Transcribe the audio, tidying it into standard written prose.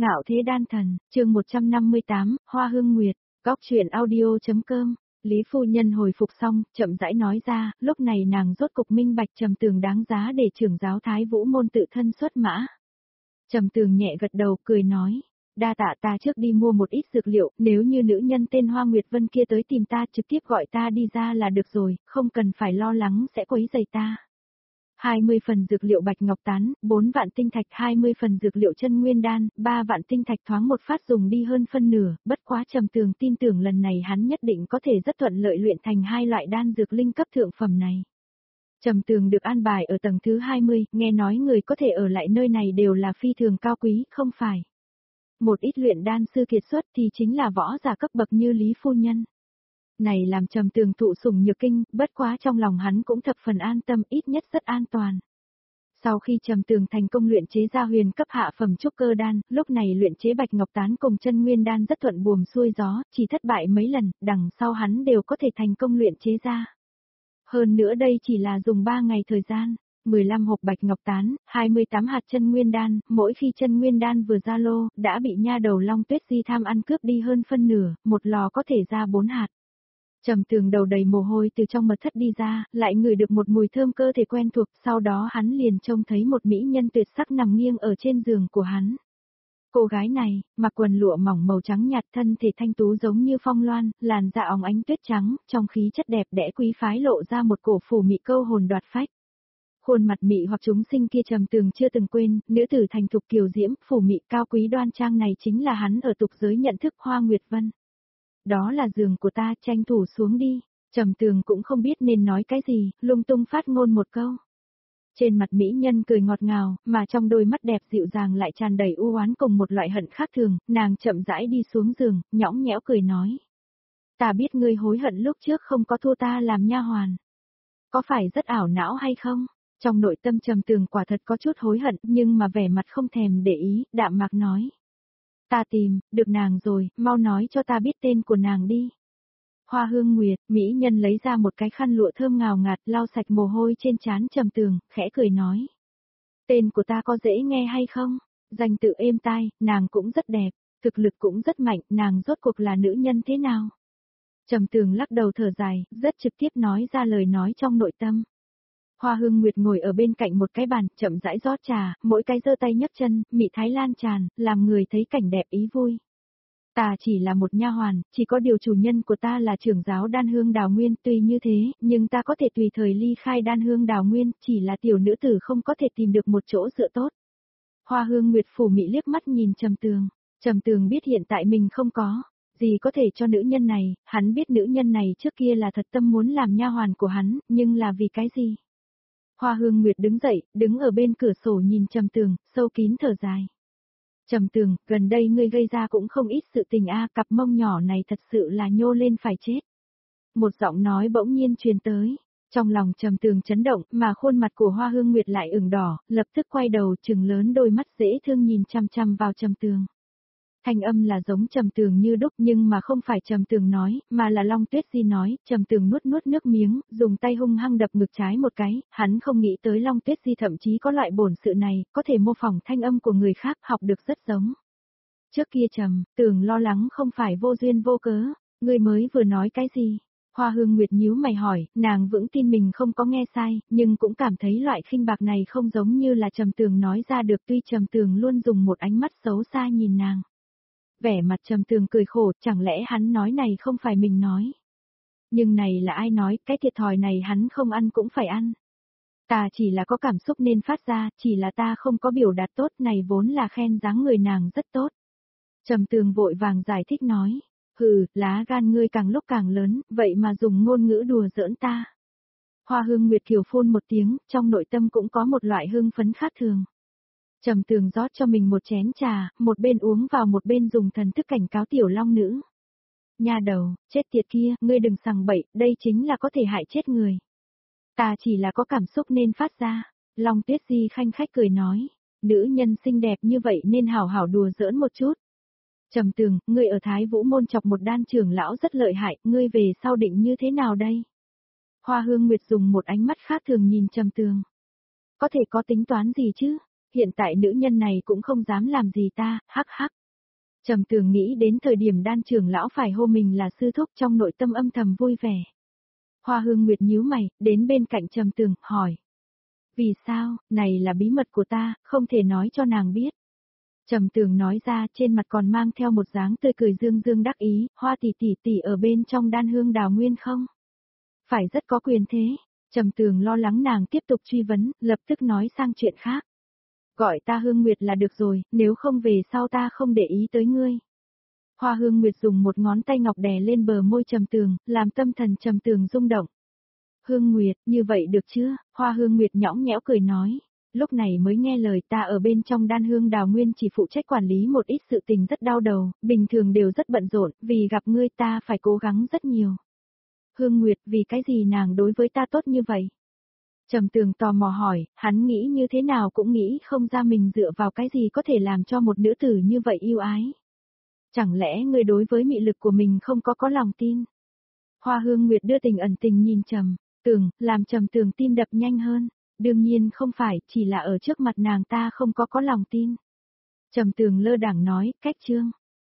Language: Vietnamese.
Ngạo thế đan thần, chương 158, Hoa Hương Nguyệt, góc chuyện audio.com. Lý phu nhân hồi phục xong, chậm rãi nói ra, lúc này nàng rốt cục minh bạch Trầm Tường đáng giá để trưởng giáo Thái Vũ môn tự thân xuất mã. Trầm Tường nhẹ gật đầu, cười nói, đa tạ, ta trước đi mua một ít dược liệu, nếu như nữ nhân tên Hoa Nguyệt Vân kia tới tìm ta trực tiếp gọi ta đi ra là được rồi, không cần phải lo lắng sẽ quấy rầy ta. 20 phần dược liệu bạch ngọc tán, 4 vạn tinh thạch, 20 phần dược liệu chân nguyên đan, 3 vạn tinh thạch thoáng một phát dùng đi hơn phân nửa, bất quá Trầm Tường tin tưởng lần này hắn nhất định có thể rất thuận lợi luyện thành hai loại đan dược linh cấp thượng phẩm này. Trầm Tường được an bài ở tầng thứ 20, nghe nói người có thể ở lại nơi này đều là phi thường cao quý, không phải. Một ít luyện đan sư kiệt xuất thì chính là võ giả cấp bậc như Lý phu nhân. Này làm Trầm Tường thụ sủng nhược kinh, bất quá trong lòng hắn cũng thập phần an tâm, ít nhất rất an toàn. Sau khi Trầm Tường thành công luyện chế ra huyền cấp hạ phẩm trúc cơ đan, lúc này luyện chế bạch ngọc tán cùng chân nguyên đan rất thuận buồm xuôi gió, chỉ thất bại mấy lần, đằng sau hắn đều có thể thành công luyện chế ra. Hơn nữa đây chỉ là dùng 3 ngày thời gian, 15 hộp bạch ngọc tán, 28 hạt chân nguyên đan, mỗi khi chân nguyên đan vừa ra lô, đã bị nha đầu Long Tuyết Di tham ăn cướp đi hơn phân nửa, một lò có thể ra 4 hạt. Trầm Tường đầu đầy mồ hôi từ trong mật thất đi ra, lại ngửi được một mùi thơm cơ thể quen thuộc, sau đó hắn liền trông thấy một mỹ nhân tuyệt sắc nằm nghiêng ở trên giường của hắn. Cô gái này, mặc quần lụa mỏng màu trắng nhạt, thân thể thanh tú giống như phong loan, làn da óng ánh tuyết trắng, trong khí chất đẹp đẽ quý phái lộ ra một cổ phủ mị câu hồn đoạt phách. Khuôn mặt mị hoặc chúng sinh kia Trầm Tường chưa từng quên, nữ tử thành thục kiều diễm, phủ mị cao quý đoan trang này chính là hắn ở tục giới nhận thức Hoa Nguyệt Vân. Đó là giường của ta, tranh thủ xuống đi. Trầm Tường cũng không biết nên nói cái gì, lung tung phát ngôn một câu. Trên mặt mỹ nhân cười ngọt ngào, mà trong đôi mắt đẹp dịu dàng lại tràn đầy u oán cùng một loại hận khác thường, nàng chậm rãi đi xuống giường, nhõng nhẽo cười nói. Ta biết ngươi hối hận lúc trước không có thua ta làm nha hoàn. Có phải rất ảo não hay không? Trong nội tâm Trầm Tường quả thật có chút hối hận, nhưng mà vẻ mặt không thèm để ý, đạm mạc nói. Ta tìm, được nàng rồi, mau nói cho ta biết tên của nàng đi. Hoa Hương Nguyệt, mỹ nhân lấy ra một cái khăn lụa thơm ngào ngạt, lau sạch mồ hôi trên trán Trầm Tường, khẽ cười nói. Tên của ta có dễ nghe hay không? Danh tự êm tai, nàng cũng rất đẹp, thực lực cũng rất mạnh, nàng rốt cuộc là nữ nhân thế nào? Trầm Tường lắc đầu thở dài, rất trực tiếp nói ra lời nói trong nội tâm. Hoa Hương Nguyệt ngồi ở bên cạnh một cái bàn, chậm rãi rót trà, mỗi cái giơ tay nhấc chân, mị thái lan tràn, làm người thấy cảnh đẹp ý vui. Ta chỉ là một nha hoàn, chỉ có điều chủ nhân của ta là trưởng giáo Đan Hương Đào Nguyên, tuy như thế, nhưng ta có thể tùy thời ly khai Đan Hương Đào Nguyên, chỉ là tiểu nữ tử không có thể tìm được một chỗ dựa tốt. Hoa Hương Nguyệt phủ mị liếc mắt nhìn Trầm Tường. Trầm Tường biết hiện tại mình không có gì có thể cho nữ nhân này, hắn biết nữ nhân này trước kia là thật tâm muốn làm nha hoàn của hắn, nhưng là vì cái gì? Hoa Hương Nguyệt đứng dậy, đứng ở bên cửa sổ nhìn Trầm Tường, sâu kín thở dài. Trầm Tường, gần đây ngươi gây ra cũng không ít sự tình a, cặp mông nhỏ này thật sự là nhô lên phải chết. Một giọng nói bỗng nhiên truyền tới, trong lòng Trầm Tường chấn động, mà khuôn mặt của Hoa Hương Nguyệt lại ửng đỏ, lập tức quay đầu trừng lớn đôi mắt dễ thương nhìn chăm chăm vào Trầm Tường. Thanh âm là giống Trầm Tường như đúc nhưng mà không phải Trầm Tường nói, mà là Long Tuyết Di nói. Trầm Tường nuốt nuốt nước miếng, dùng tay hung hăng đập ngực trái một cái, hắn không nghĩ tới Long Tuyết Di thậm chí có loại bổn sự này, có thể mô phỏng thanh âm của người khác, học được rất giống. Trước kia Trầm Tường lo lắng không phải vô duyên vô cớ, ngươi mới vừa nói cái gì? Hoa Hương Nguyệt nhíu mày hỏi, nàng vững tin mình không có nghe sai, nhưng cũng cảm thấy loại khinh bạc này không giống như là Trầm Tường nói ra được, tuy Trầm Tường luôn dùng một ánh mắt xấu xa nhìn nàng. Vẻ mặt Trầm Tường cười khổ, chẳng lẽ hắn nói này không phải mình nói. Nhưng này là ai nói, cái thiệt thòi này hắn không ăn cũng phải ăn. Ta chỉ là có cảm xúc nên phát ra, chỉ là ta không có biểu đạt tốt, này vốn là khen dáng người nàng rất tốt. Trầm Tường vội vàng giải thích nói, hừ, lá gan ngươi càng lúc càng lớn, vậy mà dùng ngôn ngữ đùa giỡn ta. Hoa Hương Nguyệt kiều phun một tiếng, trong nội tâm cũng có một loại hưng phấn khác thường. Trầm Tường rót cho mình một chén trà, một bên uống vào một bên dùng thần thức cảnh cáo tiểu long nữ. Nha đầu, chết tiệt kia, ngươi đừng sằng bậy, đây chính là có thể hại chết người. Ta chỉ là có cảm xúc nên phát ra. Long Tuyết Di khanh khách cười nói, nữ nhân xinh đẹp như vậy nên hảo hảo đùa giỡn một chút. Trầm Tường, ngươi ở Thái Vũ môn chọc một đan trưởng lão rất lợi hại, ngươi về sau định như thế nào đây? Hoa Hương Nguyệt dùng một ánh mắt khác thường nhìn Trầm Tường. Có thể có tính toán gì chứ? Hiện tại nữ nhân này cũng không dám làm gì ta, hắc hắc. Trầm Tường nghĩ đến thời điểm Đan trưởng lão phải hô mình là sư thúc, trong nội tâm âm thầm vui vẻ. Hoa Hương Nguyệt nhíu mày, đến bên cạnh Trầm Tường, hỏi. Vì sao, này là bí mật của ta, không thể nói cho nàng biết. Trầm Tường nói ra, trên mặt còn mang theo một dáng tươi cười dương dương đắc ý, Hoa tỷ ở bên trong Đan Hương Đào Nguyên không? Phải rất có quyền thế. Trầm Tường lo lắng nàng tiếp tục truy vấn, lập tức nói sang chuyện khác. Gọi ta Hương Nguyệt là được rồi, nếu không về sau ta không để ý tới ngươi. Hoa Hương Nguyệt dùng một ngón tay ngọc đè lên bờ môi Trầm Tường, làm tâm thần Trầm Tường rung động. Hương Nguyệt, như vậy được chưa? Hoa Hương Nguyệt nhõng nhẽo cười nói. Lúc này mới nghe lời, ta ở bên trong Đan Hương Đào Nguyên chỉ phụ trách quản lý một ít sự tình rất đau đầu, bình thường đều rất bận rộn, vì gặp ngươi ta phải cố gắng rất nhiều. Hương Nguyệt, vì cái gì nàng đối với ta tốt như vậy? Trầm Tường tò mò hỏi, hắn nghĩ như thế nào cũng nghĩ không ra mình dựa vào cái gì có thể làm cho một nữ tử như vậy yêu ái. Chẳng lẽ ngươi đối với mị lực của mình không có lòng tin? Hoa Hương Nguyệt đưa tình ẩn tình nhìn Trầm Tường, làm Trầm Tường tim đập nhanh hơn. Đương nhiên không phải, chỉ là ở trước mặt nàng ta không có lòng tin. Trầm Tường lơ đãng nói, cách chương.